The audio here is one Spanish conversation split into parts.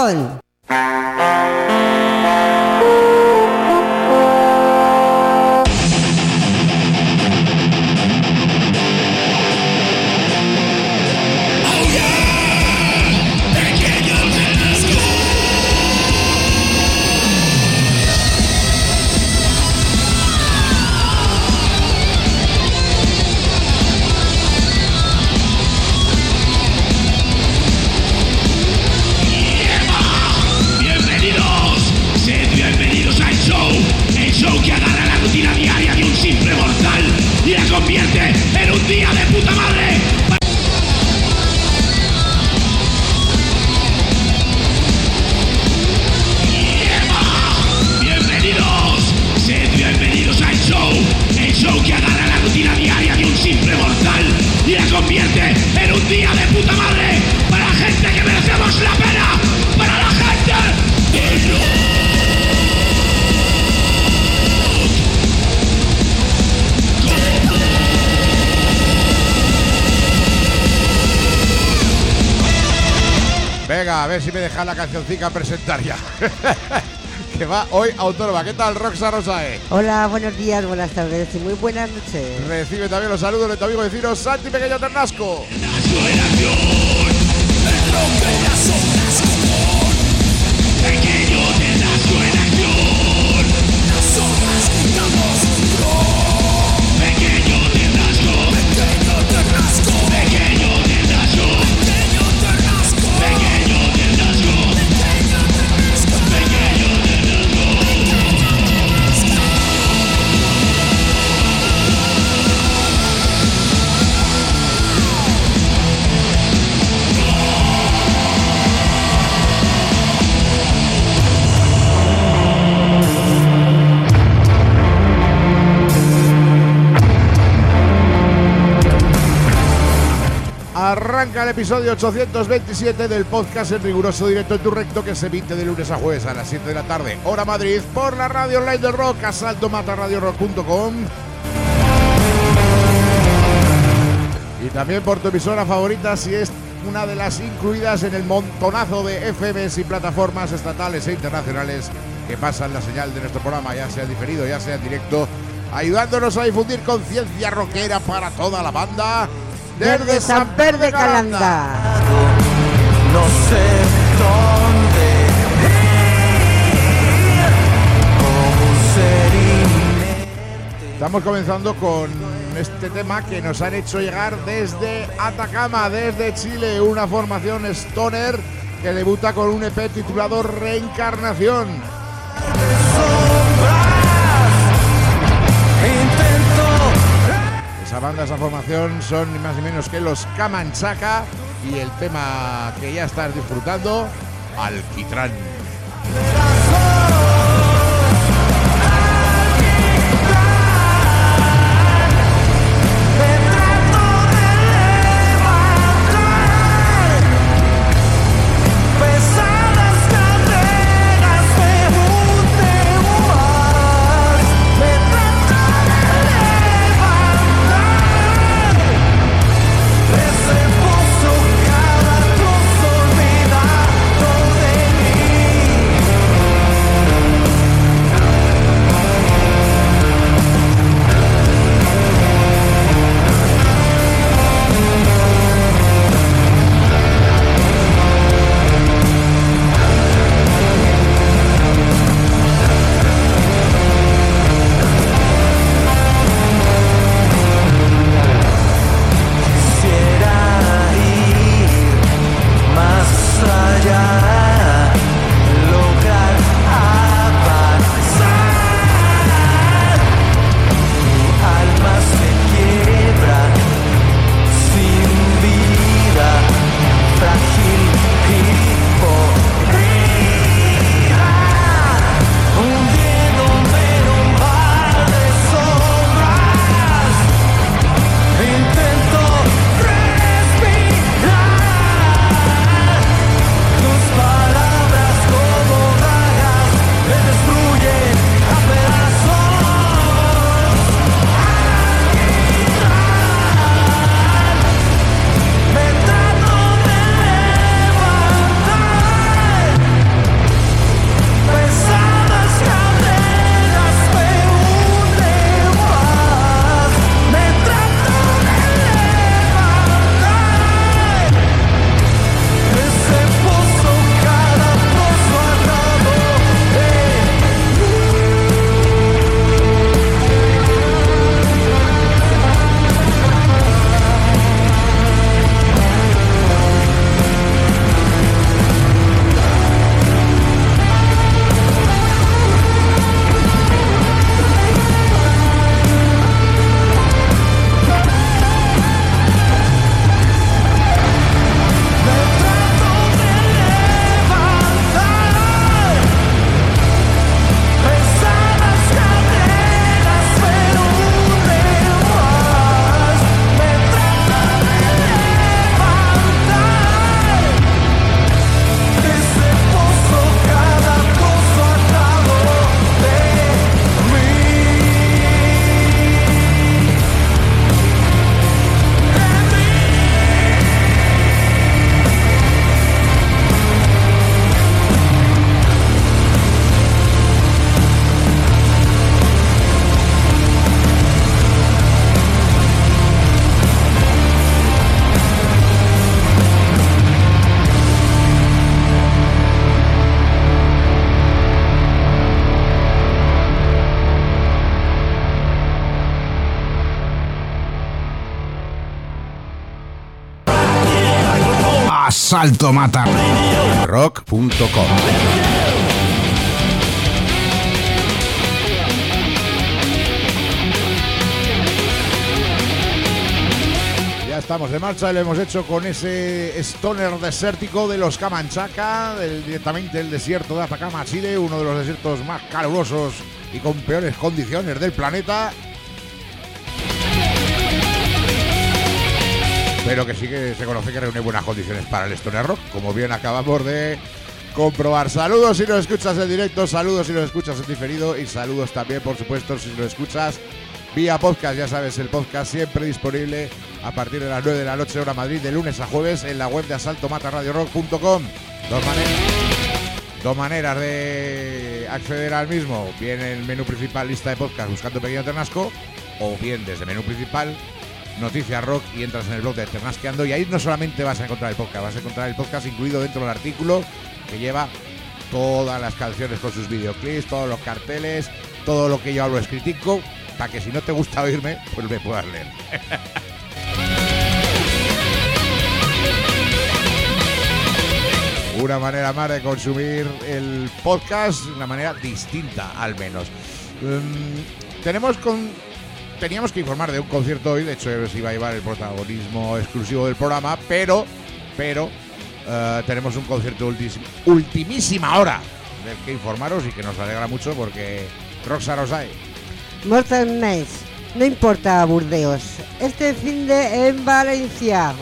Gijón. Venga, a ver si me deja la cancioncica presentar ya. Que va hoy autónoma. ¿Qué tal, Roxa Rosae? Hola, buenos días, buenas tardes y muy buenas noches. Recibe también los saludos de tu amigo vecino Santi Pequeño Ternasco. Arranca el episodio 827 del podcast en riguroso directo en tu recto, que se emite de lunes a jueves a las 7 de la tarde, hora Madrid, por la radio online del rock, asaltomataradiorock.com, y también por tu emisora favorita si es una de las incluidas en el montonazo de FMs y plataformas estatales e internacionales que pasan la señal de nuestro programa, ya sea diferido, ya sea en directo, ayudándonos a difundir conciencia rockera para toda la banda. Desde Samper de Calanda. No sé dónde ir, cómo ser inerte. Estamos comenzando con este tema que nos han hecho llegar desde Atacama, desde Chile, una formación stoner que debuta con un EP titulado Reencarnación. Esa banda, esa formación son ni más ni menos que los Camanchaca, y el tema que ya estás disfrutando, Alquitrán. Cada trozo olvidado de mí. @saltomatarrock.com. Ya estamos de marcha y lo hemos hecho con ese stoner desértico de los Camanchaca, directamente del desierto de Atacama, Chile, uno de los desiertos más calurosos y con peores condiciones del planeta. Pero que sí que se conoce que reúne buenas condiciones para el stoner rock, como bien acabamos de comprobar. Saludos si nos escuchas en directo, saludos si nos escuchas en diferido y saludos también, por supuesto, si nos escuchas vía podcast. Ya sabes, el podcast siempre disponible a partir de las 9 de la noche hora Madrid, de lunes a jueves, en la web de asaltomatarradiorock.com. Dos maneras de acceder al mismo: bien en el menú principal, lista de podcast, buscando Pequeño Ternasco, o bien desde menú principal, Noticias Rock, y entras en el blog de Ternasqueando, y ahí no solamente vas a encontrar el podcast, vas a encontrar el podcast incluido dentro del artículo que lleva todas las canciones con sus videoclips, todos los carteles, todo lo que yo hablo es critico, para que si no te gusta oírme, pues me puedas leer. Una manera más de consumir el podcast, una manera distinta al menos. Teníamos que informar de un concierto hoy, de hecho se iba a llevar el protagonismo exclusivo del programa, pero tenemos un concierto ultimísima hora del que informaros y que nos alegra mucho porque Roxa Rosay. Mortal Maze, no importa Burdeos, este fin de en Valencia.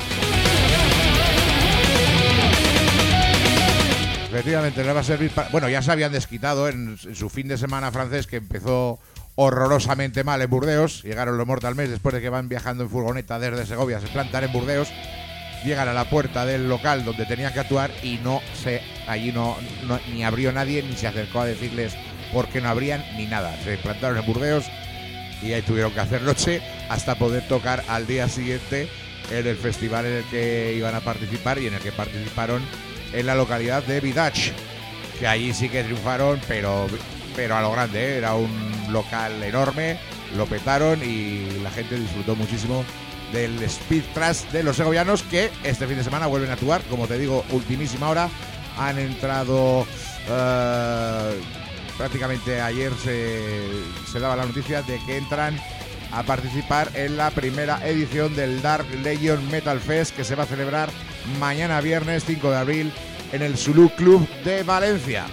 Efectivamente, le va a servir para... Bueno, ya se habían desquitado en su fin de semana francés, que empezó horrorosamente mal en Burdeos. Llegaron los Mortal Maze después de que van viajando en furgoneta desde Segovia, se plantan en Burdeos, llegan a la puerta del local donde tenían que actuar y allí no ni abrió nadie, ni se acercó a decirles por qué no abrían, ni nada. Se plantaron en Burdeos y ahí tuvieron que hacer noche hasta poder tocar al día siguiente en el festival en el que iban a participar y en el que participaron en la localidad de Vidach, que allí sí que triunfaron, pero a lo grande, ¿eh? Era un local enorme, lo petaron y la gente disfrutó muchísimo del speed thrash de los segovianos, que este fin de semana vuelven a actuar, como te digo, ultimísima hora. Han entrado prácticamente ayer se daba la noticia de que entran a participar en la primera edición del Dark Legion Metal Fest, que se va a celebrar mañana viernes 5 de abril en el Zulu Club de Valencia.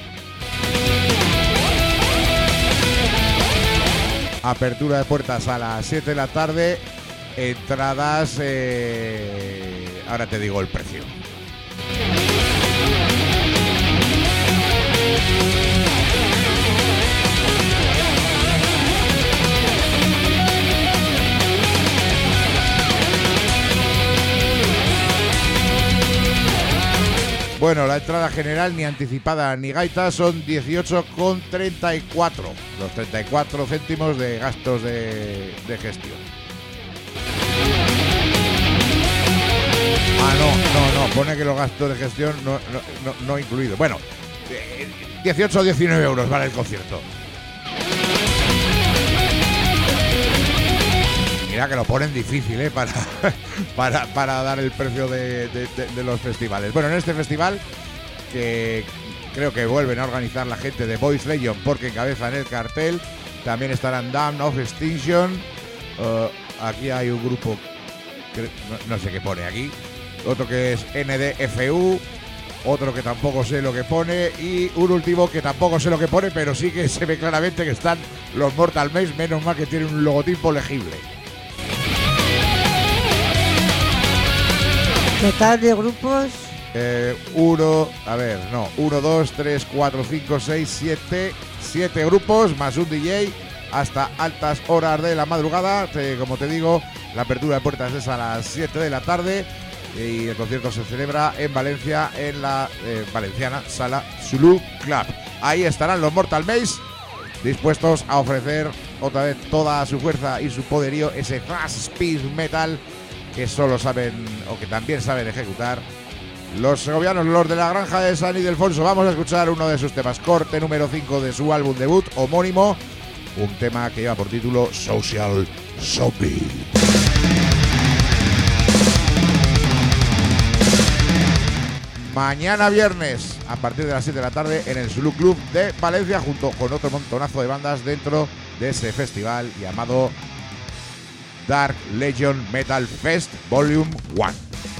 Apertura de puertas a las 7 de la tarde. Entradas, ahora te digo el precio. Bueno, la entrada general, ni anticipada ni gaita, son 18,34. Los 34 céntimos de gastos de gestión. No, pone que los gastos de gestión no incluidos. Bueno, 18 o 19 euros vale el concierto. Mira que lo ponen difícil, para dar el precio de los festivales. Bueno, en este festival, que creo que vuelven a organizar la gente de Voice Legion, porque encabezan el cartel, también estarán Damn of Extinction. Aquí hay un grupo, que no sé qué pone aquí, otro que es NDFU, otro que tampoco sé lo que pone, y un último que tampoco sé lo que pone, pero sí que se ve claramente que están los Mortal Maze, menos mal que tienen un logotipo legible. Total de grupos. 1, 2, 3, 4, 5, 6, 7 grupos, más un DJ, hasta altas horas de la madrugada. Como te digo, la apertura de puertas es a las 7 de la tarde y el concierto se celebra en Valencia, en la valenciana Sala Zulu Club. Ahí estarán los Mortal Maze, dispuestos a ofrecer otra vez toda su fuerza y su poderío, ese thrash speed metal que solo saben, o que también saben ejecutar, los segovianos, los de la granja de San Ildefonso. Vamos a escuchar uno de sus temas, corte número 5 de su álbum debut homónimo, un tema que lleva por título Social Zombie. mañana viernes a partir de las 7 de la tarde en el Zulu Club de Valencia, junto con otro montonazo de bandas dentro de ese festival llamado Dark Legion Metal Fest Volume 1.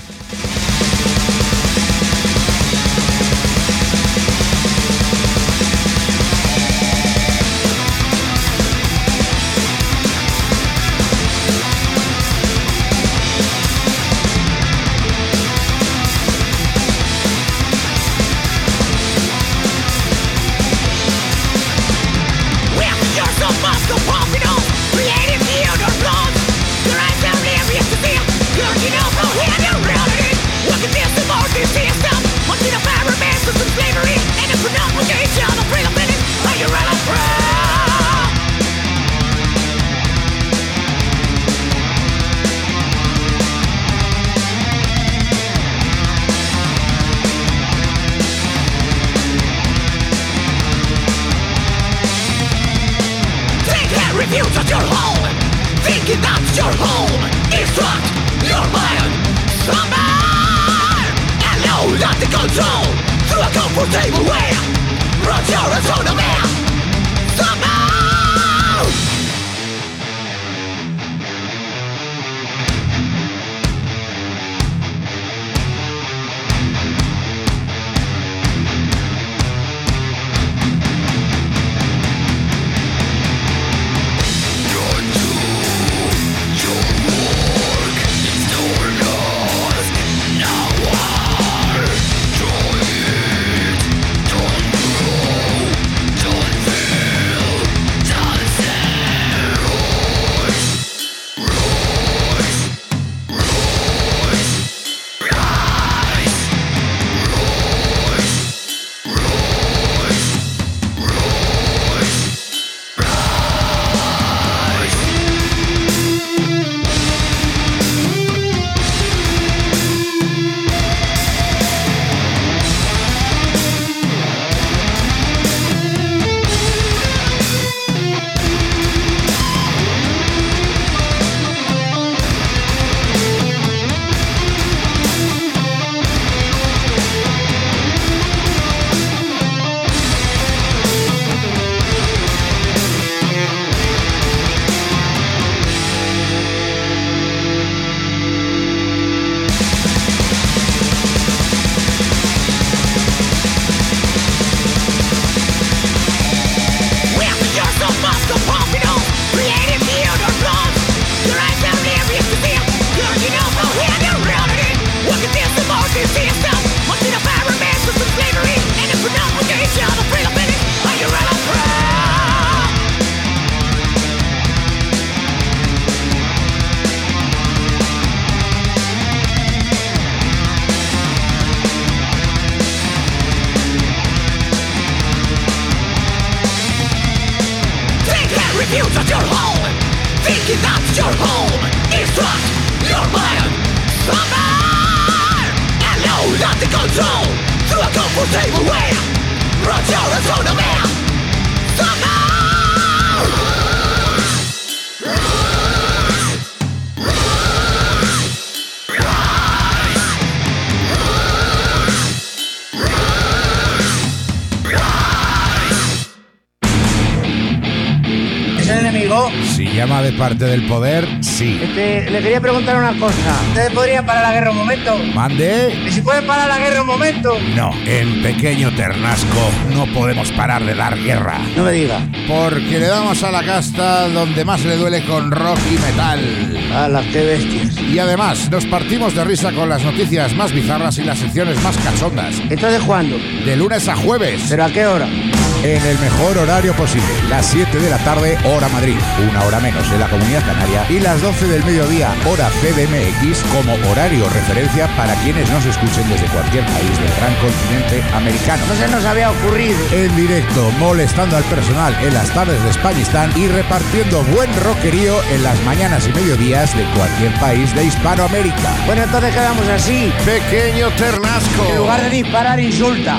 Si llama de parte del poder, sí. Le quería preguntar una cosa. ¿Ustedes podrían parar la guerra un momento? ¿Mande? ¿Y si pueden parar la guerra un momento? No, en Pequeño Ternasco no podemos parar de dar guerra. No me diga. Porque le damos a la casta donde más le duele con rock y metal. ¡Hala, qué bestias! Y además, nos partimos de risa con las noticias más bizarras y las secciones más cachondas. ¿Entonces cuándo? De lunes a jueves. ¿Pero a qué hora? En el mejor horario posible, las 7 de la tarde, hora Madrid, una hora menos en la Comunidad Canaria, y las 12 del mediodía, hora CDMX, como horario referencia para quienes nos escuchen desde cualquier país del gran continente americano. No se nos había ocurrido. En directo, molestando al personal en las tardes de Españistán y repartiendo buen rockerío en las mañanas y mediodías de cualquier país de Hispanoamérica. Bueno, entonces quedamos así. Pequeño Ternasco. En lugar de disparar, insulta.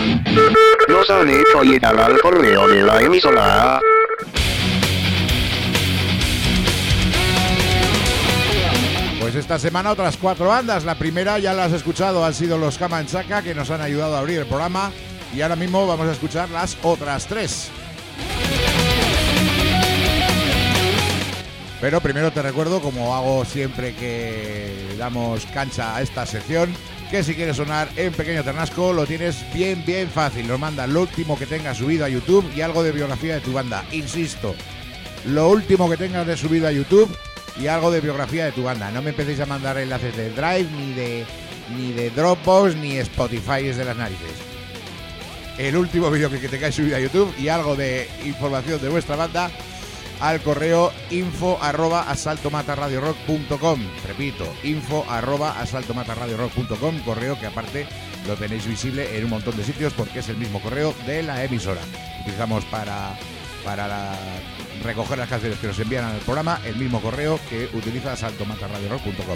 Nos han hecho llegar al correo de la emisora. Pues Pues esta semana otras 4 bandas. La primera ya la has escuchado, han sido los Kamanchaka, que nos han ayudado a abrir el programa. Y ahora mismo vamos a escuchar las otras 3. Pero primero te recuerdo, como hago siempre que damos cancha a esta sección, que si quieres sonar en Pequeño Ternasco lo tienes bien fácil. Nos mandas lo último que tengas subido a YouTube y algo de biografía de tu banda. Insisto, lo último que tengas de subido a YouTube y algo de biografía de tu banda. No me empecéis a mandar enlaces de Drive, ni de Dropbox, ni Spotify, es de las narices. El último vídeo que tengáis subido a YouTube y algo de información de vuestra banda al correo info@asaltomatarradiorock.com. Repito, info@asaltomatarradiorock.com, correo que aparte lo tenéis visible en un montón de sitios porque es el mismo correo de la emisora. Utilizamos para recoger las canciones que nos envían al programa el mismo correo que utiliza asaltomatarradiorock.com.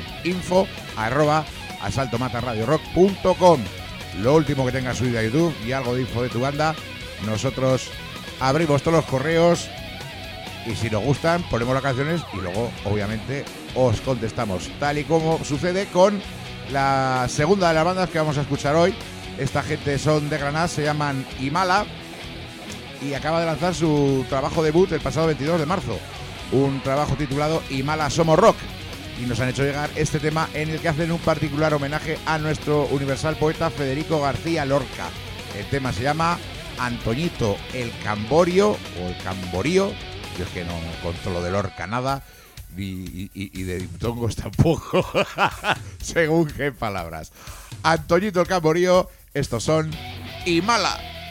info@asaltomatarradiorock.com. Lo último que tengas subido a YouTube y algo de info de tu banda. Nosotros abrimos todos los correos y si nos gustan ponemos las canciones y luego obviamente os contestamos, tal y como sucede con la segunda de las bandas que vamos a escuchar hoy. Esta gente son de Granada, se llaman Himala y acaba de lanzar su trabajo debut el pasado 22 de marzo, un trabajo titulado Himala Somos Rock, y nos han hecho llegar este tema en el que hacen un particular homenaje a nuestro universal poeta Federico García Lorca. El tema se llama Antoñito el Camborio o el Camborío. Yo es que no controlo de Lorca nada y de diptongos tampoco, según qué palabras. Antoñito el Camborío, estos son Himala.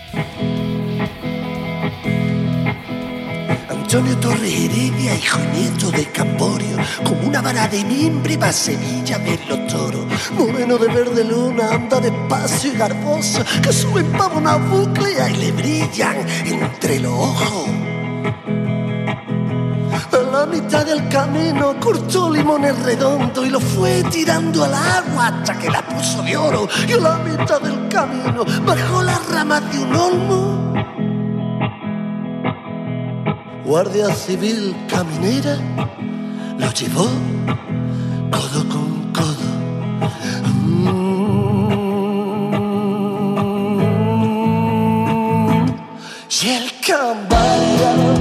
Antonio Torres Heredia, hijo nieto de Camborio, como una vara de mimbre va a Sevilla a ver los toros. Moreno de verde luna, anda despacio y garboso, que suben para una buclea y le brillan entre los ojos. A la mitad del camino cortó limones redondos y lo fue tirando al agua hasta que la puso de oro. Y a la mitad del camino bajó las ramas de un olmo. Guardia Civil caminera lo llevó codo con codo. Y el Camborio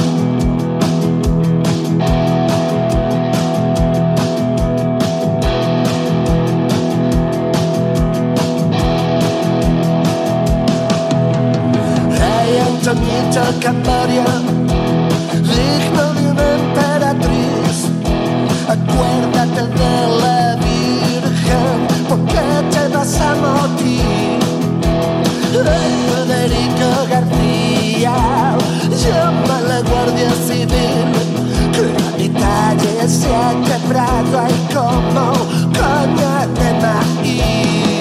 Antoñito Camborio, digno de una emperatriz, acuérdate de la Virgen, porque te vas a morir. Federico García, llama a la Guardia Civil, que la mitad ya se ha quebrado, hay como caña de maíz.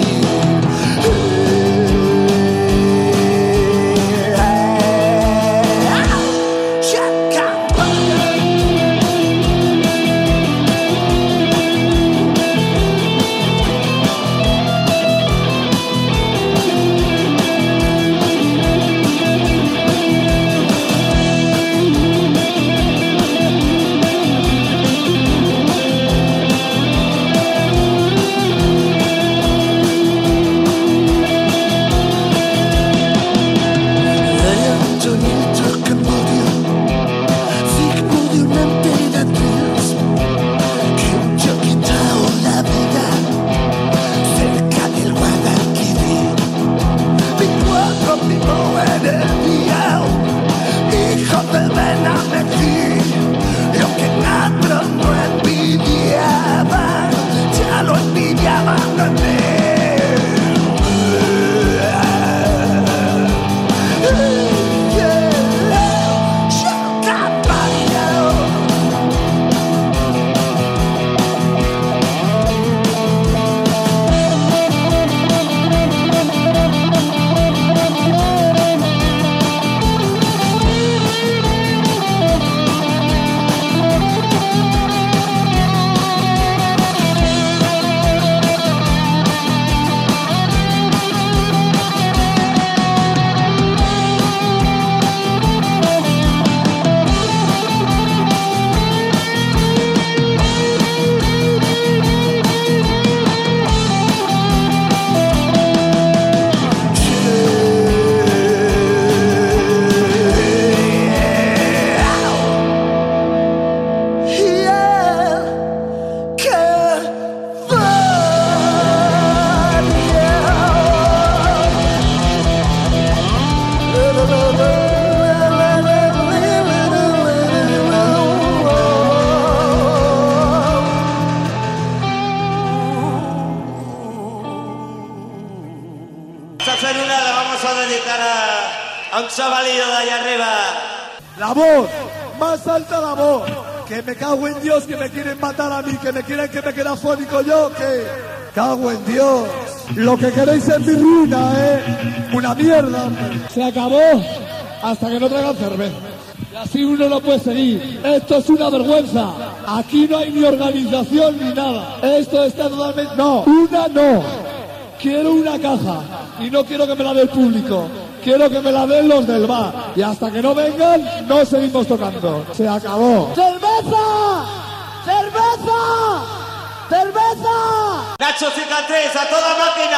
se ha valido de allá arriba. La voz, más alta la voz. Que me cago en Dios, que me quieren matar a mí, que me quieren que me quede afónico yo, que cago en Dios. Lo que queréis es mi ruina, una mierda. Se acabó hasta que no traigan cerveza. Y así uno no puede seguir. Esto es una vergüenza. Aquí no hay ni organización ni nada. Esto está totalmente... No, no. Quiero una caja y no quiero que me la dé el público. Quiero que me la den los del bar. Y hasta que no vengan, no seguimos tocando. Se acabó. ¡Cerveza! ¡Cerveza! ¡Cerveza! Nacho Cicatriz, a toda máquina.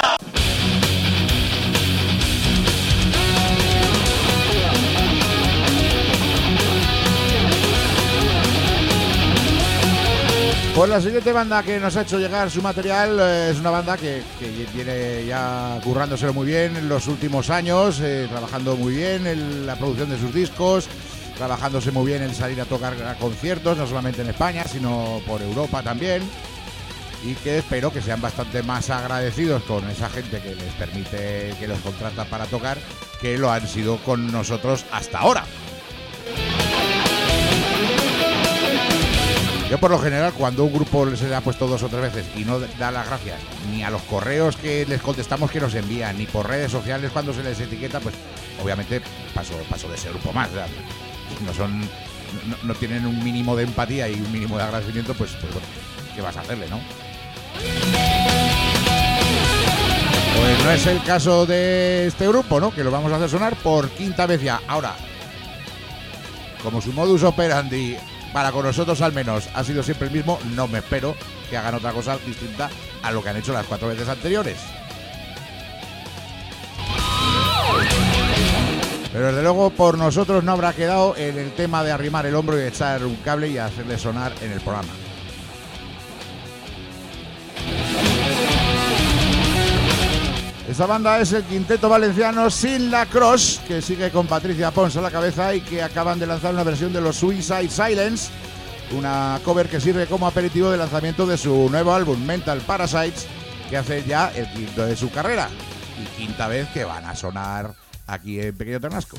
Pues la siguiente banda que nos ha hecho llegar su material es una banda que viene ya currándoselo muy bien en los últimos años, trabajando muy bien en la producción de sus discos, trabajándose muy bien en salir a tocar a conciertos, no solamente en España, sino por Europa también, y que espero que sean bastante más agradecidos con esa gente que les permite, que los contrata para tocar, que lo han sido con nosotros hasta ahora. Yo por lo general, cuando un grupo se le ha puesto 2 o 3 veces y no da las gracias ni a los correos que les contestamos que nos envían, ni por redes sociales cuando se les etiqueta, pues obviamente paso de ese grupo más, ¿verdad? No tienen un mínimo de empatía y un mínimo de agradecimiento, pues bueno, ¿qué vas a hacerle, no? Pues no es el caso de este grupo, ¿no? Que lo vamos a hacer sonar por quinta vez ya. Ahora, como su modus operandi, para con nosotros al menos, ha sido siempre el mismo, no me espero que hagan otra cosa distinta a lo que han hecho las 4 veces anteriores. Pero desde luego por nosotros no habrá quedado en el tema de arrimar el hombro y echar un cable y hacerle sonar en el programa. Esta banda es el quinteto valenciano Sin la Cross, que sigue con Patricia Pons a la cabeza y que acaban de lanzar una versión de los Suicide Silence, una cover que sirve como aperitivo de lanzamiento de su nuevo álbum Mental Parasites, que hace ya el quinto de su carrera y quinta vez que van a sonar aquí en Pequeño Ternasco.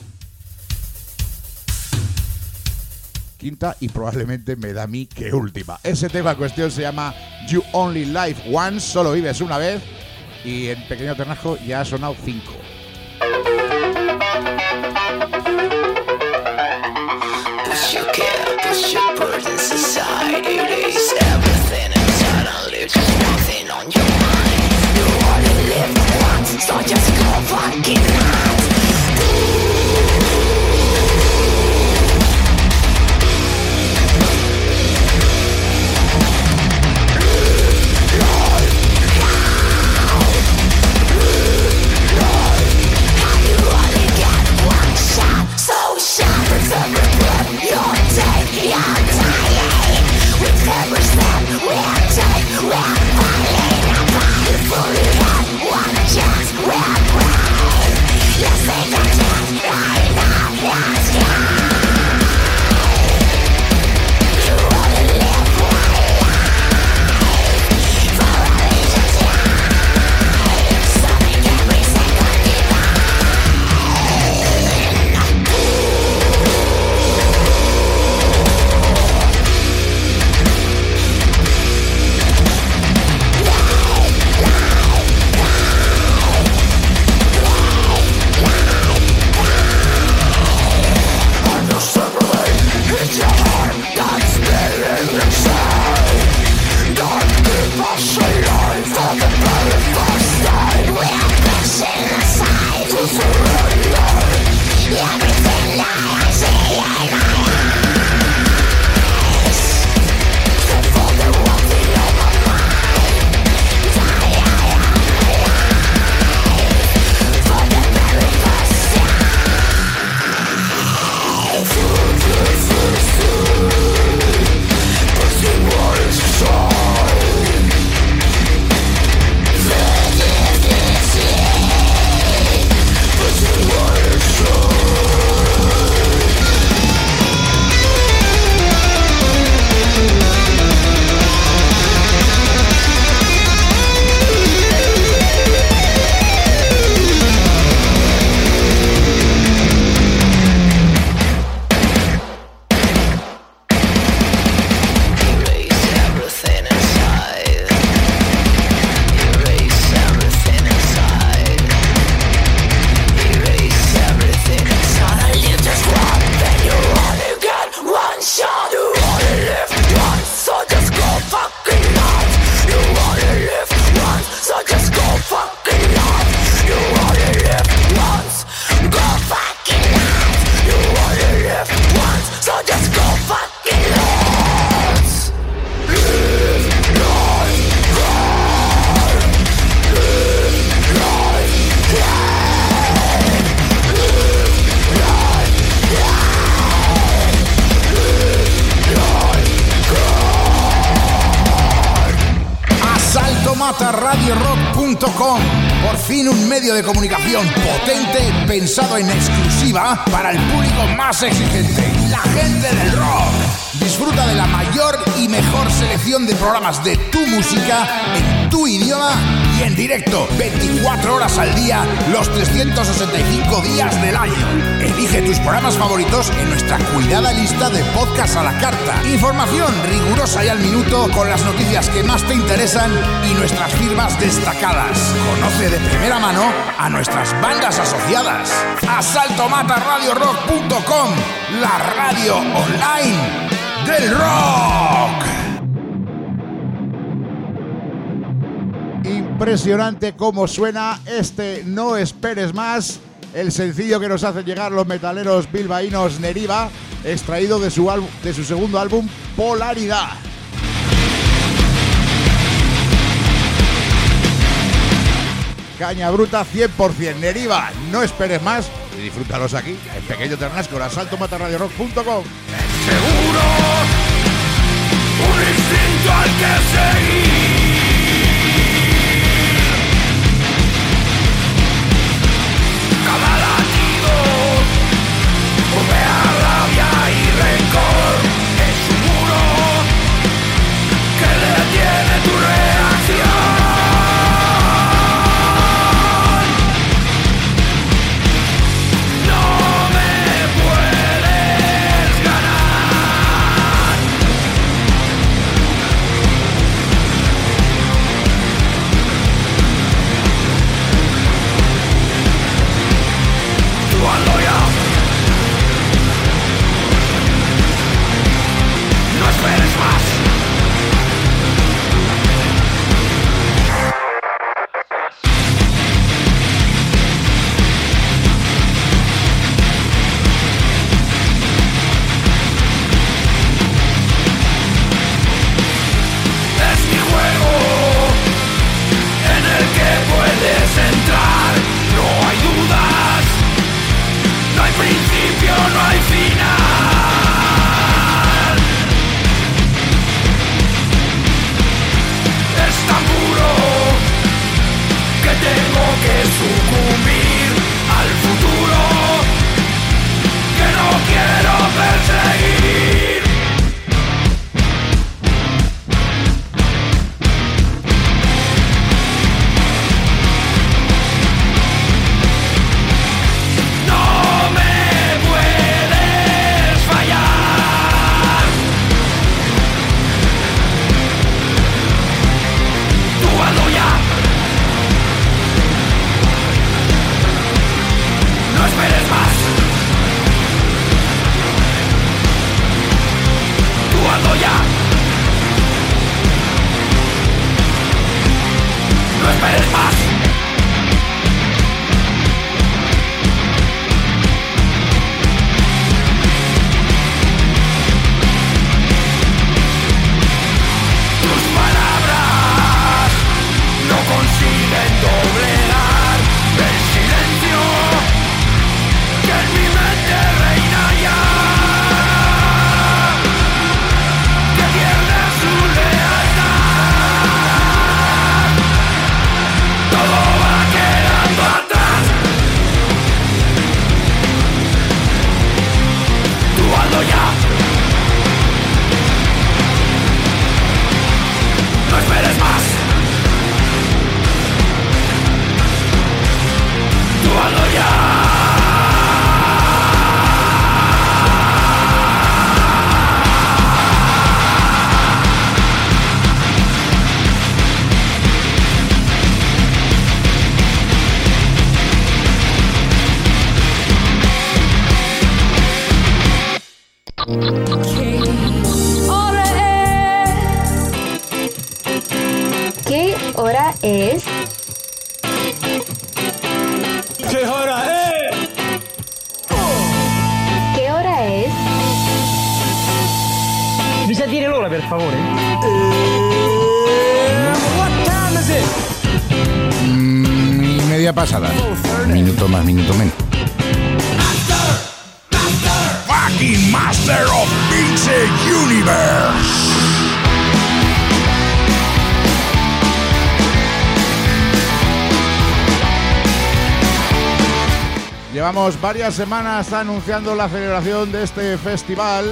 Quinta y probablemente me da a mí que última. Ese tema en cuestión se llama You Only Live Once, solo vives una vez. Y en Pequeño Ternasco ya ha sonado 5. Push your care, push your burdens aside. Erase everything inside and leave just one thing on your mind. You only live once, so just go fucking nuts. Live, live, live. saltomataradiorock.com. Por fin un medio de comunicación potente pensado en exclusiva para el público más exigente, la gente del rock. Disfruta de la mayor y mejor selección de programas de tu música en tu idioma y en directo 24 horas al día, los 365 días del año. Elige tus programas favoritos en nuestra cuidada lista de podcast a la carta. Información rigurosa y al minuto con las noticias que más te interesan y nuestras firmas destacadas. Conoce de primera mano a nuestras bandas asociadas. saltomataradiorock.com, la radio online del rock. Impresionante cómo suena este No Esperes Más, el sencillo que nos hacen llegar los metaleros bilbaínos Neriva, extraído de su segundo álbum Polaridad. Caña bruta 100%, Neriva, No Esperes Más, y disfrútalos aquí, en Pequeño Ternasco, a saltomataradiorock.com. Seguro, un instinto al que seguir. Cada latido bombea rabia y rencor. Es un muro que detiene tu reacción. No me puedes ganar. Tú hazlo ya. No esperes más. Es mi juego en el que puedes entrar. No hay dudas, no hay principio, no hay final. Es tan puro que tengo que sucumbir al futuro que no quiero perseguir. No me puedes fallar. Tú hazlo ya. No esperes más. Tú hazlo ya. No esperes más. Tus palabras no consiguen doblegar el silencio que en mi mente reina ya. Que pierde su lealtad. Todo va quedando atrás. Tú hazlo ya. No esperes más. Tú hazlo ya. ¿Qué hora es? ¿Qué hora es? ¿Qué hora es? Mi sa dire l'ora, per favore? What time is it? Y media pasada. Minuto más, minuto menos. Fucking Master of Pixel Universe. Llevamos varias semanas anunciando la celebración de este festival.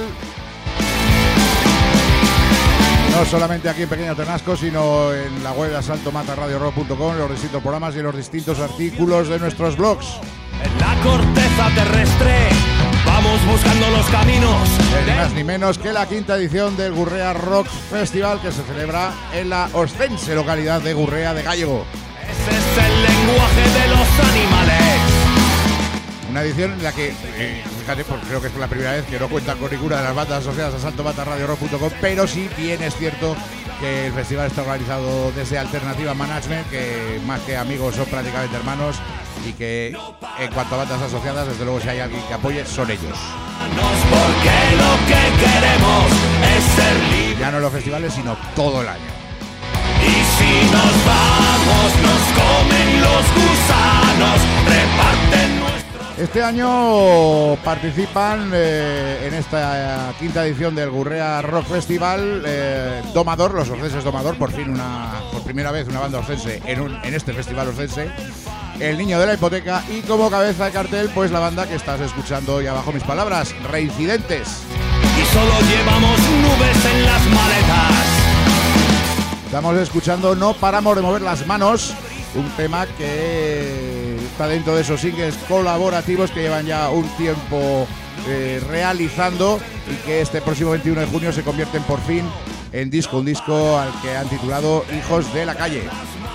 No solamente aquí en Pequeño Ternasco, sino en la web de asaltomatarradiorock.com, los distintos programas y los distintos artículos de nuestros blogs. En la corteza terrestre vamos buscando los caminos. Ni más ni menos que la quinta edición del Gurrea Rock Festival, que se celebra en la oscense localidad de Gurrea de Gállego. Ese es el lenguaje de los animales. Una edición en la que, fíjate, porque creo que es la primera vez que no cuentan con ninguna de las bandas asociadas a asaltomatarradiorock.com, pero sí bien es cierto que el festival está organizado desde Alternativa Management, que más que amigos son prácticamente hermanos, y que en cuanto a bandas asociadas, desde luego si hay alguien que apoye, son ellos. Porque lo que queremos es ser libres. Ya no los festivales, sino todo el año. Y si nos vamos, nos comen los gusanos, reparten nuestros... Este año participan en esta quinta edición del Gurrea Rock Festival Domador, los oscenses Domador, por primera vez una banda oscense en este festival oscense, El Niño de la Hipoteca, y como cabeza de cartel, pues la banda que estás escuchando ya bajo mis palabras, Reincidentes. Y solo llevamos nubes en las maletas. Estamos escuchando No Paramos de Mover las Manos, un tema que está dentro de esos singles colaborativos que llevan ya un tiempo realizando y que este próximo 21 de junio se convierten por fin en disco, un disco al que han titulado Hijos de la Calle.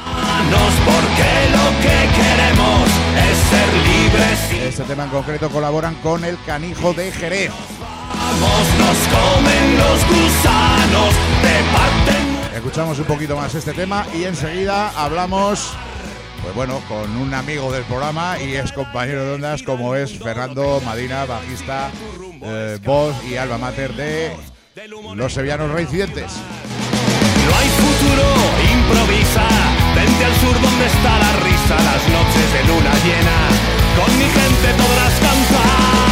Porque lo que queremos es ser libres. Este tema en concreto colaboran con El Canijo de Jerez. Nos comen los gusanos, reparten. Escuchamos un poquito más este tema y enseguida hablamos, pues bueno, con un amigo del programa y es compañero de ondas como es Fernando Madina, bajista, voz y alma mater de los sevillanos Reincidentes. No hay futuro, improvisa. Vente al sur donde está la risa. Las noches de luna llena, con mi gente podrás cantar.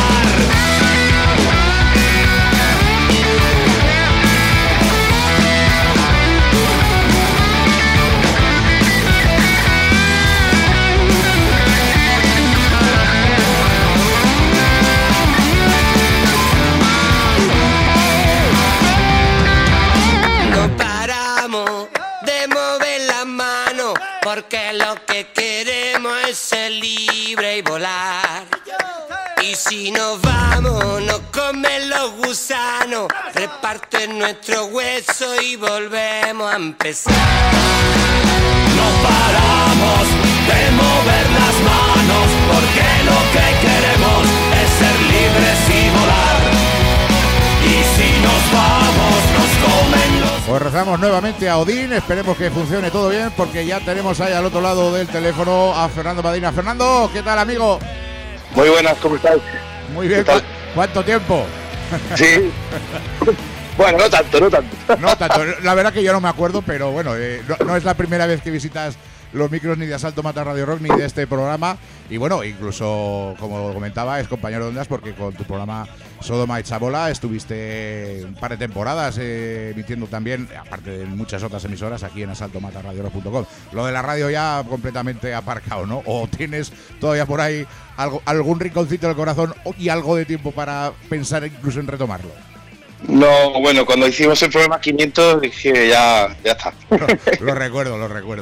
Porque lo que queremos es ser libre y volar. Y si nos vamos, nos comen los gusanos, reparten nuestro hueso y volvemos a empezar. No paramos de mover las manos, porque lo que queremos es ser libres y volar. Y si nos vamos, nos comen los... Pues rezamos nuevamente a Odín, esperemos que funcione todo bien, porque ya tenemos ahí al otro lado del teléfono a Fernando Madina. Fernando, ¿qué tal, amigo? Muy buenas, ¿cómo estás? Muy bien, ¿cuánto tiempo? Sí. Bueno, no tanto. No tanto, la verdad que yo no me acuerdo, pero bueno, no es la primera vez que visitas los micros ni de Asalto Mata Radio Rock ni de este programa. Y bueno, incluso, como comentaba, es compañero de ondas porque con tu programa Sodoma y Chabola estuviste un par de temporadas emitiendo también, aparte de muchas otras emisoras, aquí en asaltomatarradiorock.com. Lo de la radio ya completamente aparcado, ¿no? ¿O tienes todavía por ahí algún rinconcito del corazón y algo de tiempo para pensar incluso en retomarlo? No, bueno, cuando hicimos el programa 500 dije ya está. Lo recuerdo.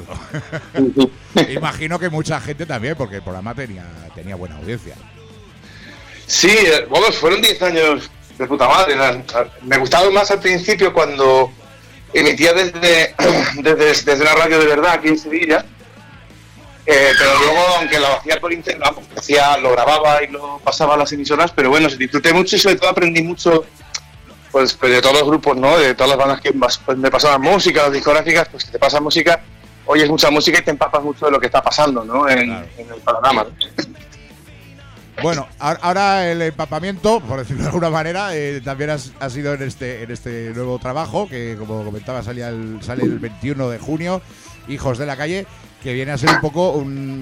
Imagino que mucha gente también, porque el programa tenía buena audiencia. Sí, bueno, fueron 10 años de puta madre. Me gustaba más al principio cuando emitía desde una radio de verdad aquí en Sevilla. Pero luego, aunque lo hacía por internet, lo grababa y lo pasaba a las emisoras, pero bueno, disfruté mucho y sobre todo aprendí mucho pues de todos los grupos, ¿no? De todas las bandas que me pasaban música, las discográficas, pues que te pasan música, oyes mucha música y te empapas mucho de lo que está pasando, ¿no? En el panorama. Bueno, ahora el empapamiento, por decirlo de alguna manera, también ha sido en este nuevo trabajo, que como comentaba sale el 21 de junio, Hijos de la Calle, que viene a ser un poco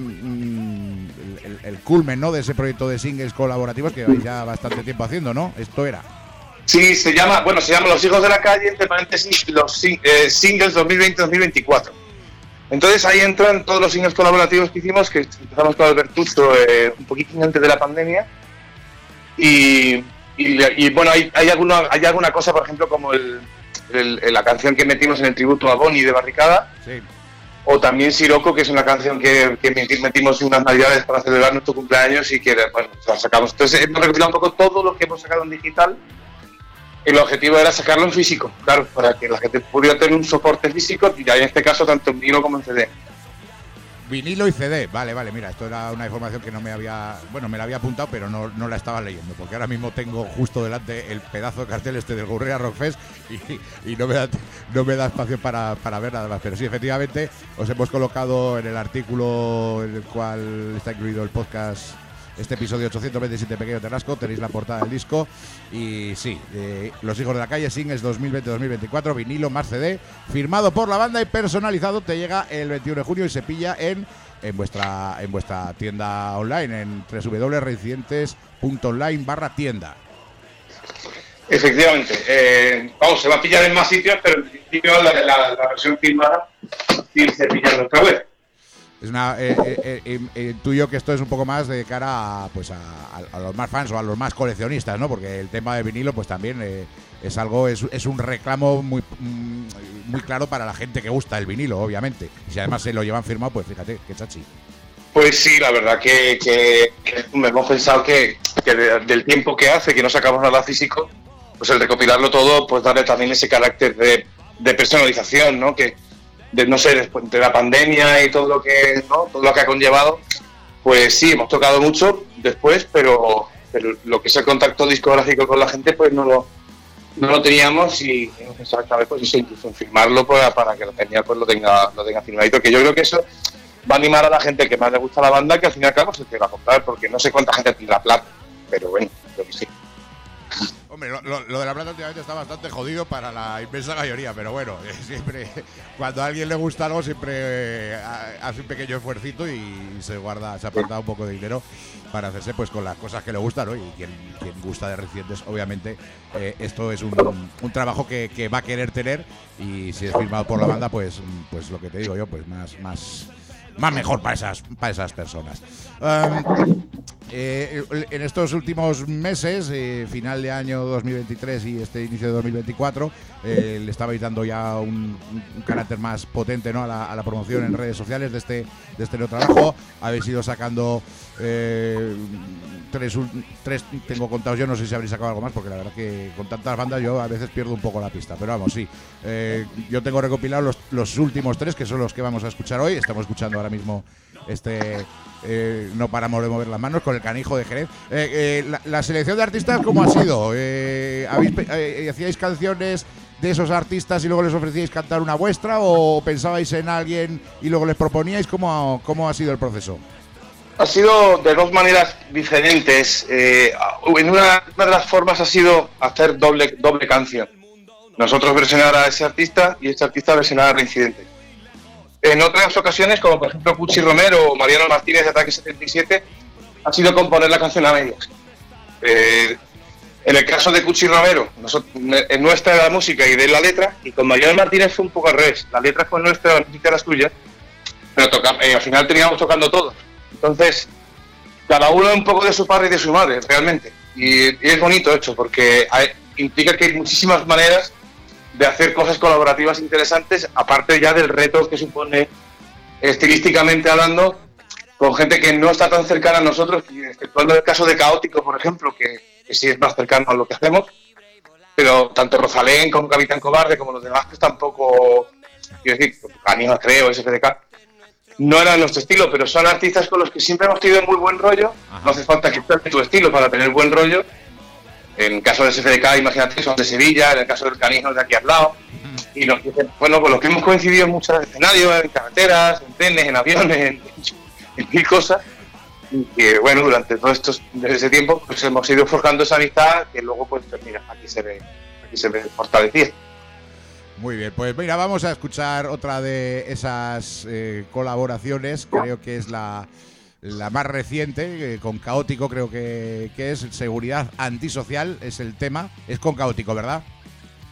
el culmen, ¿no? De ese proyecto de singles colaborativos que vais ya bastante tiempo haciendo, ¿no? Esto era. Sí, se llama Los Hijos de la Calle, entre paréntesis, los singles 2020-2024. Entonces ahí entran todos los signos colaborativos que hicimos, que empezamos con Albertucho un poquitín antes de la pandemia. Y bueno, hay alguna cosa, por ejemplo, como la canción que metimos en el tributo a Bonnie de Barricada. Sí. O también Siroco, que es una canción que metimos en unas navidades para celebrar nuestro cumpleaños y que, bueno, la sacamos. Entonces hemos recopilado un poco todo lo que hemos sacado en digital. El objetivo era sacarlo en físico, claro, para que la gente pudiera tener un soporte físico, y en este caso tanto en vinilo como en CD. Vinilo y CD, vale, mira, esto era una información que no me había, bueno, me la había apuntado, pero no la estaba leyendo, porque ahora mismo tengo justo delante el pedazo de cartel del Gurrea Rock Fest y no me da espacio para ver nada más, pero sí, efectivamente, os hemos colocado en el artículo en el cual está incluido el podcast, este episodio 827 Pequeño Terrasco, tenéis la portada del disco y sí, Los Hijos de la Calle, singles 2020-2024, vinilo más CD, firmado por la banda y personalizado, te llega el 21 de junio y se pilla en vuestra tienda online, en www.reincidentes.online/tienda. Efectivamente, se va a pillar en más sitios, pero en principio la versión firmada sí se pilla en nuestra web. Es una intuyo que esto es un poco más de cara a los más fans o a los más coleccionistas, ¿no? Porque el tema de vinilo pues también es un reclamo muy claro para la gente que gusta el vinilo, obviamente. Y si además se lo llevan firmado, pues fíjate, qué chachi. Pues sí, la verdad que hemos pensado que del tiempo que hace que no sacamos nada físico, pues el recopilarlo todo, pues darle también ese carácter de personalización, ¿no? Que no sé, después de la pandemia y todo lo que ha conllevado, pues sí, hemos tocado mucho después, pero lo que es el contacto discográfico con la gente, pues no lo teníamos y hemos pensado esta vez, pues eso, incluso firmarlo para que la genial pues lo tenga firmadito, que yo creo que eso va a animar a la gente que más le gusta la banda, que al fin y al cabo se te va a comprar, porque no sé cuánta gente tendrá plata, pero bueno, creo que sí. Hombre, lo de la plata últimamente está bastante jodido para la inmensa mayoría, pero bueno, siempre cuando a alguien le gusta algo siempre hace un pequeño esfuercito y se aparta un poco de dinero para hacerse pues con las cosas que le gustan, ¿no? Y quien gusta de Reincidentes, obviamente esto es un trabajo que va a querer tener, y si es firmado por la banda, pues lo que te digo yo, pues más mejor para esas personas. En estos últimos meses, final de año 2023 y este inicio de 2024, le estabais dando ya un carácter más potente, ¿no? a la promoción en redes sociales de este nuevo trabajo. Habéis ido sacando tres, tengo contados yo, no sé si habréis sacado algo más, porque la verdad que con tantas bandas yo a veces pierdo un poco la pista, pero vamos, sí. Yo tengo recopilado los últimos 3, que son los que vamos a escuchar hoy. Estamos escuchando ahora mismo No paramos de mover las manos, con el Canijo de Jerez. La selección de artistas, ¿cómo ha sido? ¿Hacíais canciones de esos artistas y luego les ofrecíais cantar una vuestra, o pensabais en alguien y luego les proponíais? ¿Cómo ha sido el proceso? Ha sido de dos maneras diferentes. En una de las formas ha sido hacer doble canción. Nosotros versionar a ese artista y este artista versionar a Reincidentes. En otras ocasiones, como por ejemplo Cuchi Romero o Mariano Martínez de Ataque 77, ha sido componer la canción a medias. En el caso de Cuchi Romero, es nuestra la música y de la letra, y con Mariano Martínez fue un poco al revés. La letra fue nuestra, la música era suya, pero al final teníamos tocando todos. Entonces, cada uno un poco de su padre y de su madre, realmente. Y es bonito esto, porque implica que hay muchísimas maneras de hacer cosas colaborativas interesantes, aparte ya del reto que supone estilísticamente hablando, con gente que no está tan cercana a nosotros, exceptuando el caso de Caótico, por ejemplo, que sí es más cercano a lo que hacemos, pero tanto Rosalén como Capitán Cobarde, como los demás, pues tampoco, quiero decir, Canijas, creo, SFDK, no eran nuestro estilo, pero son artistas con los que siempre hemos tenido muy buen rollo. Ajá. No hace falta que esté tu estilo para tener buen rollo. En el caso de SFDK, imagínate, son de Sevilla, en el caso del Canijo, de aquí al lado. Y nos dicen, bueno, con los que hemos coincidido en muchos escenarios, en carreteras, en trenes, en aviones, en mil cosas. Y que, bueno, durante desde ese tiempo, pues hemos ido forjando esa amistad, que luego, pues mira, aquí se ve fortalecida. Muy bien, pues mira, vamos a escuchar otra de esas colaboraciones. Creo que es la más reciente, con Caótico, creo que es Seguridad Antisocial, es el tema. Es con Caótico, ¿verdad?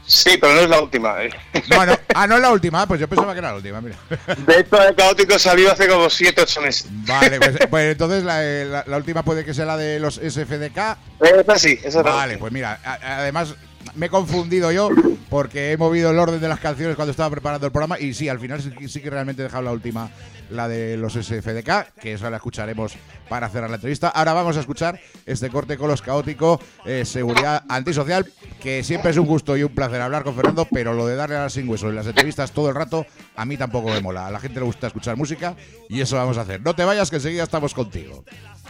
Sí, pero no es la última. Bueno, no es la última, pues yo pensaba que era la última, mira. De hecho, el Caótico salió hace como 7-8 meses. Vale, pues entonces la última puede que sea la de los SFDK. Esa sí, esa Vale, pues mira, además me he confundido yo porque he movido el orden de las canciones cuando estaba preparando el programa y sí, al final sí que realmente he dejado la última, la de los SFDK, que esa la escucharemos para cerrar la entrevista. Ahora vamos a escuchar este corte con los Caótico, Seguridad Antisocial, que siempre es un gusto y un placer hablar con Fernando, pero lo de darle a la sin hueso en las entrevistas todo el rato, a mí tampoco me mola. A la gente le gusta escuchar música y eso vamos a hacer. No te vayas, que enseguida estamos contigo.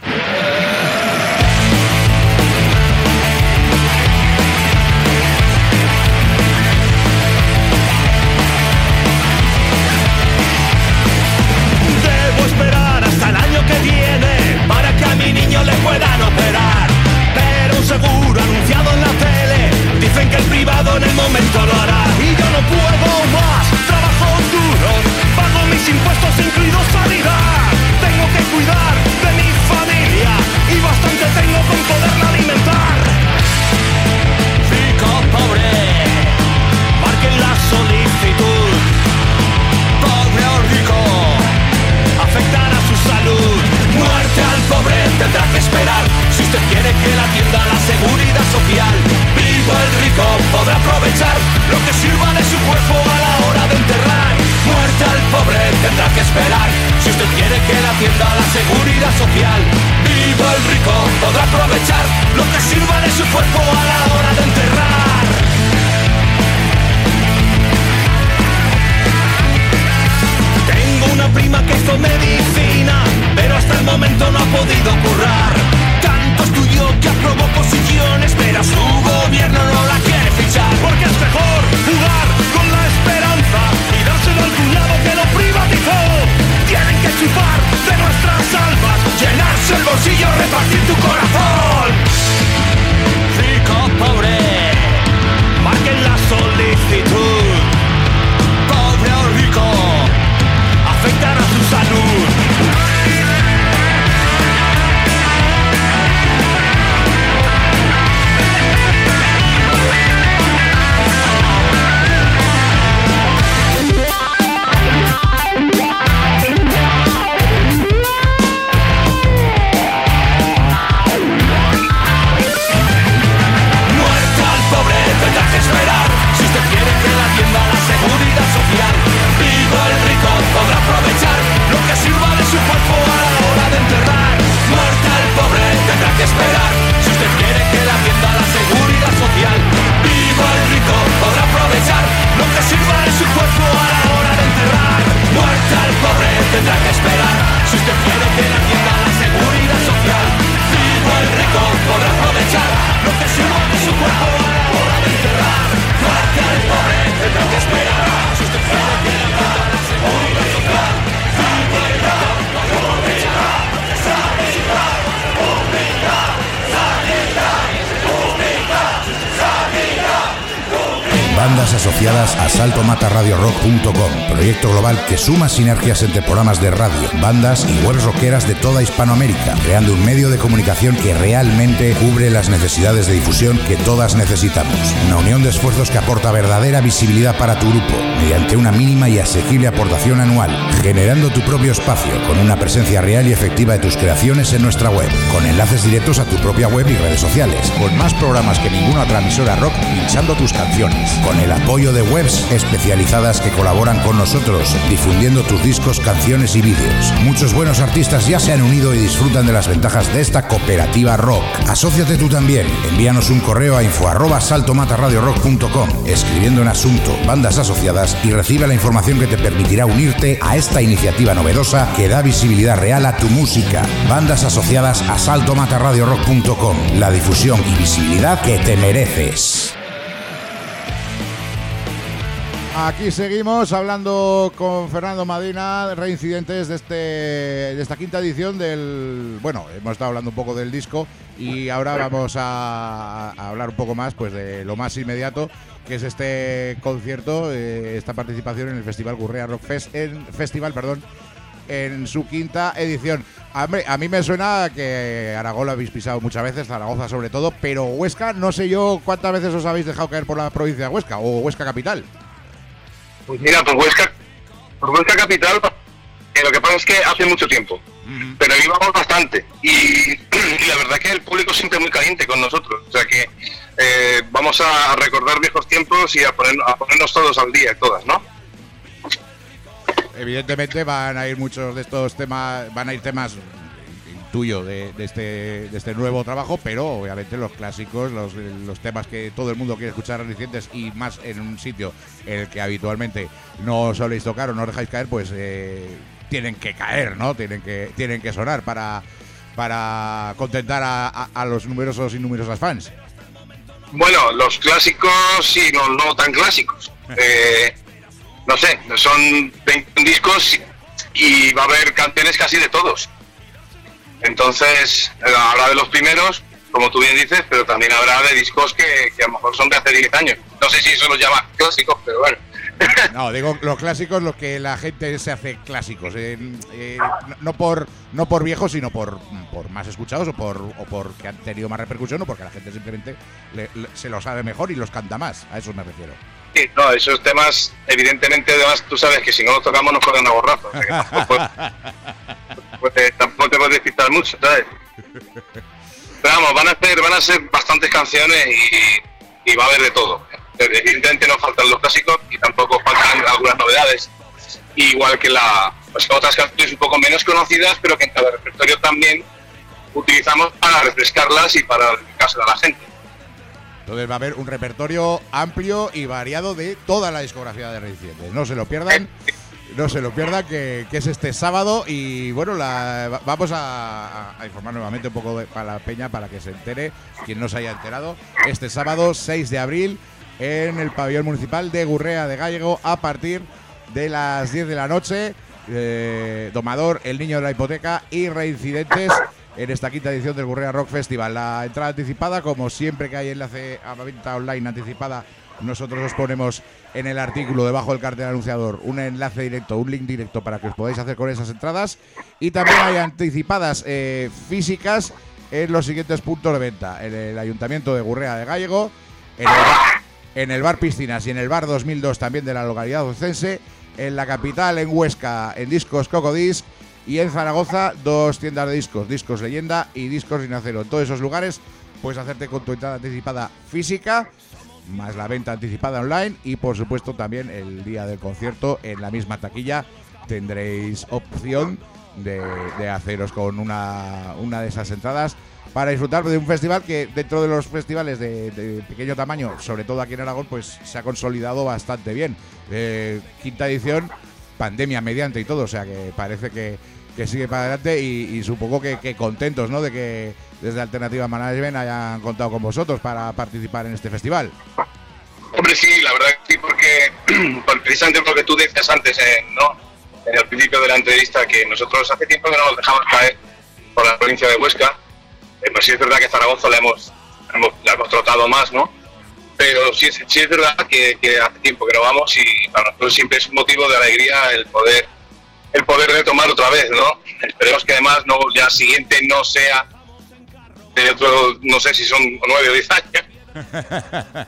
Esperar hasta el año que viene para que a mi niño le puedan operar. Pero un seguro anunciado en la tele dicen que el privado en el momento lo hará. Y yo no puedo más, trabajo duro, pago mis impuestos incluidos sanidad. Tengo que cuidar de mi familia y bastante tengo con poderla alimentar. Rico, pobre, marquen la solicitud. Pobre o rico, afectará su salud. Muerte al pobre tendrá que esperar. Si usted quiere que la atienda la seguridad social, vivo el rico podrá aprovechar lo que sirva de su cuerpo a la hora de enterrar. Muerte al pobre tendrá que esperar. Si usted quiere que la atienda la seguridad social, vivo el rico podrá aprovechar lo que sirva de su cuerpo a la hora de enterrar. Tengo una prima que hizo medicina, pero hasta el momento no ha podido currar. Tanto estudió que aprobó posiciones, pero su gobierno no la quiere fichar. Porque es mejor jugar con la esperanza y dárselo al cuñado que lo privatizó. Tienen que chupar de nuestras almas, llenarse el bolsillo, repartir tu corazón. Rico, pobre, marquen la solicitud. Pobre o rico, afectará su salud. Muerte al pobre tendrá que esperar. Si usted quiere que la atienda la seguridad social, vivo el rico podrá aprovechar lo que sirva de su cuerpo a la hora de enterrar. Muerte al pobre tendrá que esperar. Si usted quiere que la atienda la seguridad social, vivo el rico podrá aprovechar lo que sirva de su cuerpo a la hora de enterrar. Muerte al pobre tendrá que esperar. Si usted quiere que la atienda la seguridad social, vivo el rico podrá aprovechar lo que sirva de su cuerpo a la hora de enterrar. Muerte al pobre tendrá que esperar. Si usted quiere que la atienda la seguridad social, vivo el rico podrá aprovechar lo que sirva de su cuerpo. Bandas asociadas a saltomatarradiorock.com, proyecto global que suma sinergias entre programas de radio, bandas y webs rockeras de toda Hispanoamérica, creando un medio de comunicación que realmente cubre las necesidades de difusión que todas necesitamos. Una unión de esfuerzos que aporta verdadera visibilidad para tu grupo, mediante una mínima y asequible aportación anual, generando tu propio espacio con una presencia real y efectiva de tus creaciones en nuestra web, con enlaces directos a tu propia web y redes sociales, con más programas que ninguna otra emisora rock pinchando tus canciones, con el apoyo de webs especializadas que colaboran con nosotros, difundiendo tus discos, canciones y vídeos. Muchos buenos artistas ya se han unido y disfrutan de las ventajas de esta cooperativa rock. Asóciate tú también. Envíanos un correo a info@saltomatarradiorock.com, escribiendo en asunto bandas asociadas, y recibe la información que te permitirá unirte a esta iniciativa novedosa que da visibilidad real a tu música. Bandas asociadas a saltomatarradiorock.com, la difusión y visibilidad que te mereces. Aquí seguimos hablando con Fernando Madina, reincidentes de esta quinta edición del... Bueno, hemos estado hablando un poco del disco y ahora vamos a hablar un poco más pues de lo más inmediato, que es este concierto, esta participación en el Festival Gurrea Rock Festival, en su 5ª edición. Hombre, a mí me suena que Aragón lo habéis pisado muchas veces, Zaragoza sobre todo, pero Huesca, no sé yo cuántas veces os habéis dejado caer por la provincia de Huesca o Huesca capital. Pues mira, por Huesca capital, lo que pasa es que hace mucho tiempo, pero íbamos bastante y la verdad que el público siempre es muy caliente con nosotros, o sea que vamos a recordar viejos tiempos y a ponernos todos al día, todas, ¿no? Evidentemente van a ir muchos de estos temas, van a ir temas tuyo de este nuevo trabajo, pero obviamente los clásicos, los temas que todo el mundo quiere escuchar recientes y más en un sitio en el que habitualmente no soléis tocar o no dejáis caer, pues tienen que caer, ¿no? Tienen que sonar para contentar a los numerosos y numerosas fans. Bueno, los clásicos y los no tan clásicos. No sé, son 21 discos y va a haber canciones casi de todos. Entonces, habrá de los primeros, como tú bien dices, pero también habrá de discos que a lo mejor son de hace 10 años. No sé si eso los llama clásicos, pero bueno. No, digo los clásicos, los que la gente se hace clásicos. No por viejos, sino por más escuchados o por que han tenido más repercusión o porque la gente simplemente se lo sabe mejor y los canta más. A eso me refiero. Sí, no, esos temas, evidentemente, además tú sabes que si no los tocamos nos corren a borrazo. O sea que tampoco te puedes despistar mucho, ¿sabes? Pero vamos, van a ser bastantes canciones y va a haber de todo. Evidentemente no faltan los clásicos y tampoco faltan algunas novedades. Igual que pues otras canciones un poco menos conocidas, pero que en cada repertorio también utilizamos para refrescarlas y para dedicárselo a la gente. Entonces va a haber un repertorio amplio y variado de toda la discografía de Reincidentes. No se lo pierdan, que es este sábado. Y bueno, vamos a informar nuevamente un poco para la peña para que se entere, quien no se haya enterado. Este sábado 6 de abril en el pabellón municipal de Gurrea de Gállego a partir de las 10 de la noche. Domador, El Niño de la Hipoteca y Reincidentes en esta 5ª edición del Gurrea Rock Festival. La entrada anticipada, como siempre que hay enlace a la venta online anticipada, nosotros os ponemos en el artículo debajo del cartel anunciador un enlace directo, un link directo para que os podáis hacer con esas entradas. Y también hay anticipadas físicas en los siguientes puntos de venta: en el Ayuntamiento de Gurrea de Gállego, en el Bar Piscinas y en el Bar 2002 también de la localidad ocense, en la capital, en Huesca, en Discos Cocodisc, y en Zaragoza 2 tiendas de discos, Discos Leyenda y Discos Rinacero. En todos esos lugares puedes hacerte con tu entrada anticipada física, más la venta anticipada online, y por supuesto también el día del concierto en la misma taquilla tendréis opción de haceros con una de esas entradas para disfrutar de un festival que dentro de los festivales de pequeño tamaño, sobre todo aquí en Aragón, pues se ha consolidado bastante bien. 5ª edición, pandemia mediante y todo, o sea que parece que sigue para adelante y supongo que contentos, ¿no?, de que desde Alternativa Management hayan contado con vosotros para participar en este festival. Hombre, sí, la verdad que sí, porque precisamente porque tú decías antes, ¿no?, en el principio de la entrevista, que nosotros hace tiempo que no nos dejamos caer por la provincia de Huesca. Pues sí es verdad que Zaragoza la hemos tratado más, ¿no? Pero sí es verdad que hace tiempo que no vamos y para nosotros siempre es un motivo de alegría el poder retomar otra vez, ¿no? Esperemos que además ya siguiente no sea de otro, no sé si son 9 o 10 años.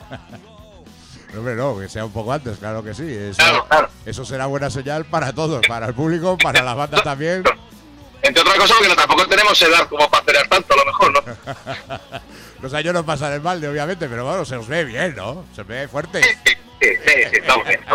Hombre, no, que sea un poco antes, claro que sí. Claro. Eso será buena señal para todos, para el público, para la banda también. Entre otras cosas, porque tampoco tenemos edad como para acelerar tanto, a lo mejor, ¿no? Los años no pasan el balde, obviamente, pero bueno, se os ve bien, ¿no? Se ve fuerte. Sí, estamos bien.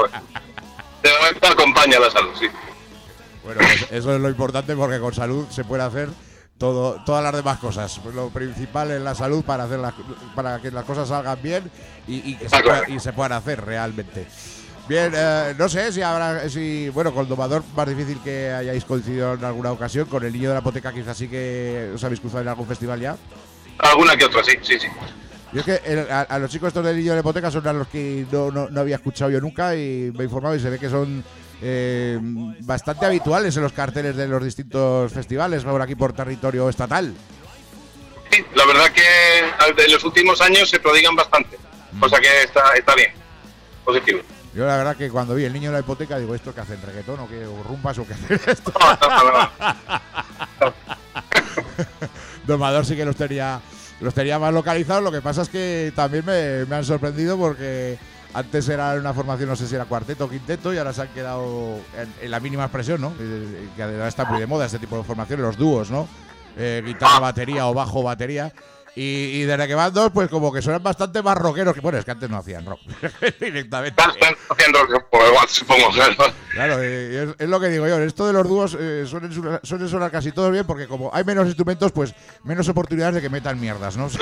De momento acompaña la salud, sí. Bueno, pues eso es lo importante, porque con salud se puede hacer todas las demás cosas. Pues lo principal es la salud para que las cosas salgan bien y se puedan hacer realmente. Bien, no sé bueno, con el Domador más difícil que hayáis coincidido en alguna ocasión, con El Niño de la Hipoteca quizás sí que os habéis cruzado en algún festival ya. Alguna que otra, sí. Yo es que a los chicos estos del Niño de la Hipoteca son a los que no había escuchado yo nunca y me he informado y se ve que son bastante habituales en los carteles de los distintos festivales por aquí por territorio estatal. Sí, la verdad que en los últimos años se prodigan bastante, cosa que está bien, positivo. Yo la verdad que cuando vi El niño en la hipoteca digo, ¿esto qué hacen? ¿Reggaetón o qué? ¿O rumbas o qué hacen esto? Domador sí que los tenía más localizados. Lo que pasa es que también me han sorprendido porque antes era una formación, no sé si era cuarteto o quinteto, y ahora se han quedado en la mínima expresión, ¿no? Que ahora está muy de moda este tipo de formaciones, los dúos, ¿no? Guitarra, batería o bajo, batería. Y desde que van dos, pues como que suenan bastante más rockeros. Que bueno, es que antes no hacían rock directamente. No hacían rock, por igual, supongo. Claro, es lo que digo yo. Esto de los dúos suelen sonar casi todos bien, porque como hay menos instrumentos, pues menos oportunidades de que metan mierdas, ¿no?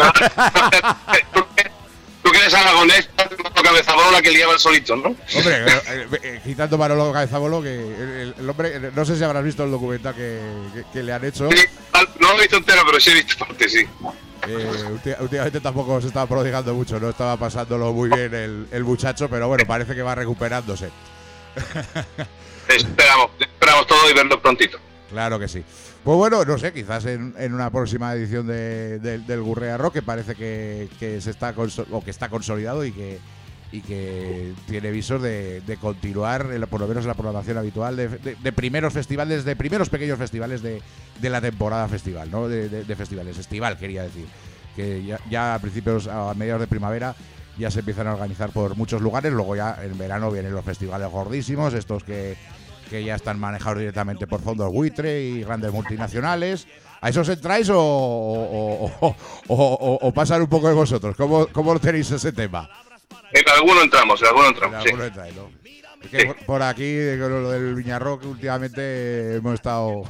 Tú que eres aragonés, Cabezabolo la que liaba el solito, ¿no? Hombre, quitando Manolo Cabezabolo, que el hombre, no sé si habrás visto el documental que le han hecho. Sí, no lo he visto entero, pero sí he visto parte, sí. Últimamente tampoco se estaba prodigando mucho, no estaba pasándolo muy bien el muchacho, pero bueno, parece que va recuperándose. Esperamos todo y verlo prontito. Claro que sí. Pues bueno, no sé, quizás en una próxima edición del Gurrea Rock, que parece que se está que está consolidado y que tiene visos de continuar, por lo menos en la programación habitual de primeros festivales, de primeros pequeños festivales de la temporada festival, ¿no? De festivales estival, quería decir. Que ya a principios, a mediados de primavera, ya se empiezan a organizar por muchos lugares. Luego ya en verano vienen los festivales gordísimos, estos que ya están manejados directamente por fondos buitre y grandes multinacionales. ¿A esos entráis o pasan un poco de vosotros? ¿Cómo lo tenéis ese tema? En alguno entramos, sí. Entráis, ¿no? Es que por aquí, con lo del Viñarrock, últimamente hemos estado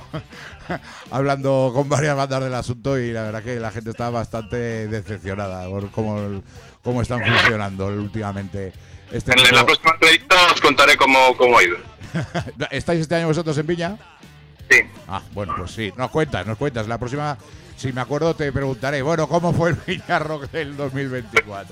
hablando con varias bandas del asunto y la verdad que la gente está bastante decepcionada por cómo están funcionando últimamente. En la próxima entrevista os contaré cómo ha ido. ¿Estáis este año vosotros en Viña? Sí. Ah, bueno, pues sí. Nos cuentas. La próxima, si me acuerdo, te preguntaré, bueno, ¿cómo fue el Viñarrock del 2024?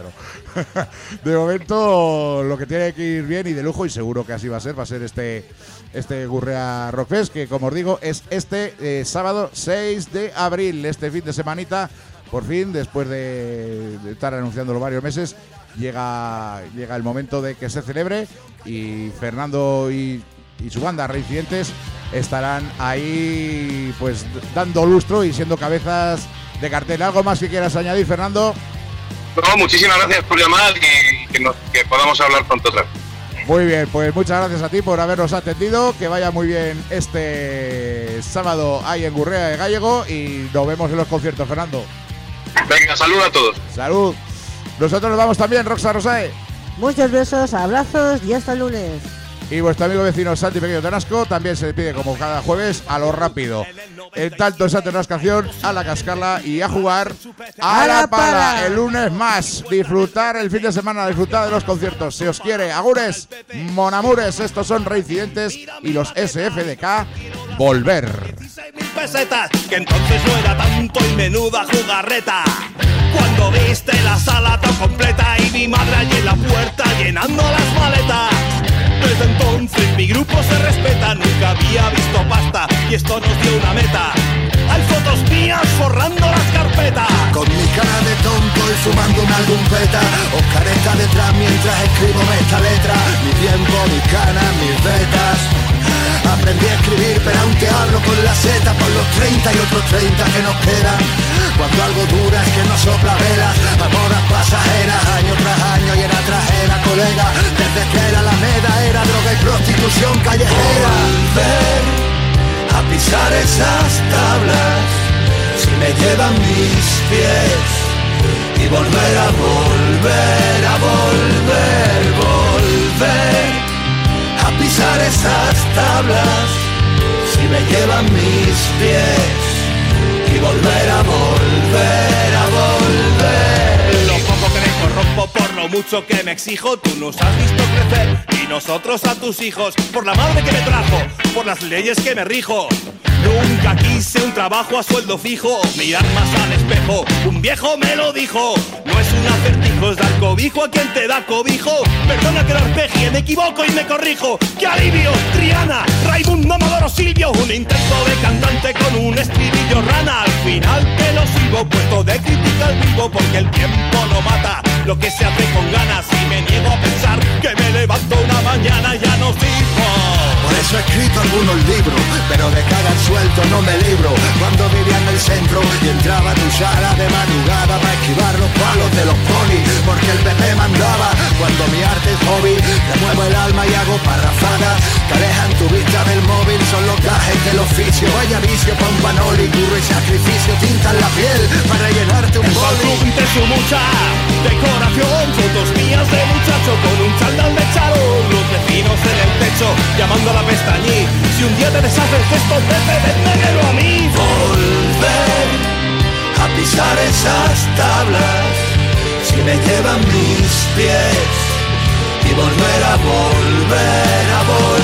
De momento, lo que tiene que ir bien y de lujo, y seguro que así va a ser este Gurrea Rock Fest, que como os digo, es este sábado 6 de abril, este fin de semanita. Por fin, después de estar anunciándolo varios meses, llega el momento de que se celebre, y Fernando y su banda Reincidentes estarán ahí pues dando lustro y siendo cabezas de cartel. ¿Algo más que quieras añadir, Fernando? No, muchísimas gracias por llamar y que podamos hablar pronto otra vez. Muy bien, pues muchas gracias a ti por habernos atendido, que vaya muy bien este sábado ahí en Gurrea de Gallego y nos vemos en los conciertos, Fernando. Venga, salud a todos. Salud. Nosotros nos vamos también, Roxa Rosae. Muchos besos, abrazos y hasta el lunes. Y vuestro amigo vecino Santi Pequeño Tenasco también se despide como cada jueves a lo rápido. En tanto esa canción, a la cascarla y a jugar a la pala. El lunes más. Disfrutar el fin de semana, disfrutar de los conciertos. Se os quiere. Agures, monamures, estos son Reincidentes y los SFDK. Volver. Pesetas, que entonces no era tanto y menuda jugarreta. Cuando viste la sala tan completa y mi madre allí en la puerta llenando las maletas. Desde entonces mi grupo se respeta, nunca había visto pasta y esto nos dio una meta. Hay fotos mías forrando las carpetas. Con mi cara de tonto y fumando un álbum beta, o careta detrás mientras escribo esta letra. Mi tiempo, mis canas, mis vetas. Aprendí a escribir pero aún te hablo con la seta. Por los 30 y otros 30 que nos quedan. Cuando algo dura es que no sopla velas. Modas pasajeras, año tras año y era trajera, colega. Desde que era la meda era droga y prostitución callejera. Volver a pisar esas tablas, si me llevan mis pies. Y volver a volver, volver a pisar esas tablas, si me llevan mis pies. Y volver a volver. Lo poco que me corrompo por lo mucho que me exijo. Tú nos has visto crecer y nosotros a tus hijos. Por la madre que me trajo, por las leyes que me rijo. Nunca quise un trabajo a sueldo fijo. Mirar más al espejo, un viejo me lo dijo. No es un acertijo, es dar cobijo a quien te da cobijo. Perdona que lo arpegie, me equivoco y me corrijo. ¡Qué alivio! Triana, Raimundo, Modoro, Silvio. Un intento de cantante con un estribillo rana. Al final te lo sigo, puesto de crítica al vivo, porque el tiempo no mata. lo que se hace con ganas y me niego a pensar que me levanto una mañana y ya no sirvo. Por eso he escrito algunos libros, pero de cagar suelto no me libro. Cuando vivía en el centro y entraba a tu sala de madrugada para esquivar los palos de los ponis, porque el PP mandaba. Cuando mi arte es hobby, remuevo el alma y hago parrafadas que alejan tu vista del móvil. Son los gajes del oficio, vaya vicio pa' un panoli, curro y sacrificio, tintas la piel para llenarte un boli. Entre su mucha decoración, fotos mías de muchacho con un chándal de charol, los vecinos en el techo llamando a la pestañí. Si un día te deshaces de estos véndemelo a mí. Volver a pisar esas tablas, si me llevan mis pies, y volver a volver a volver.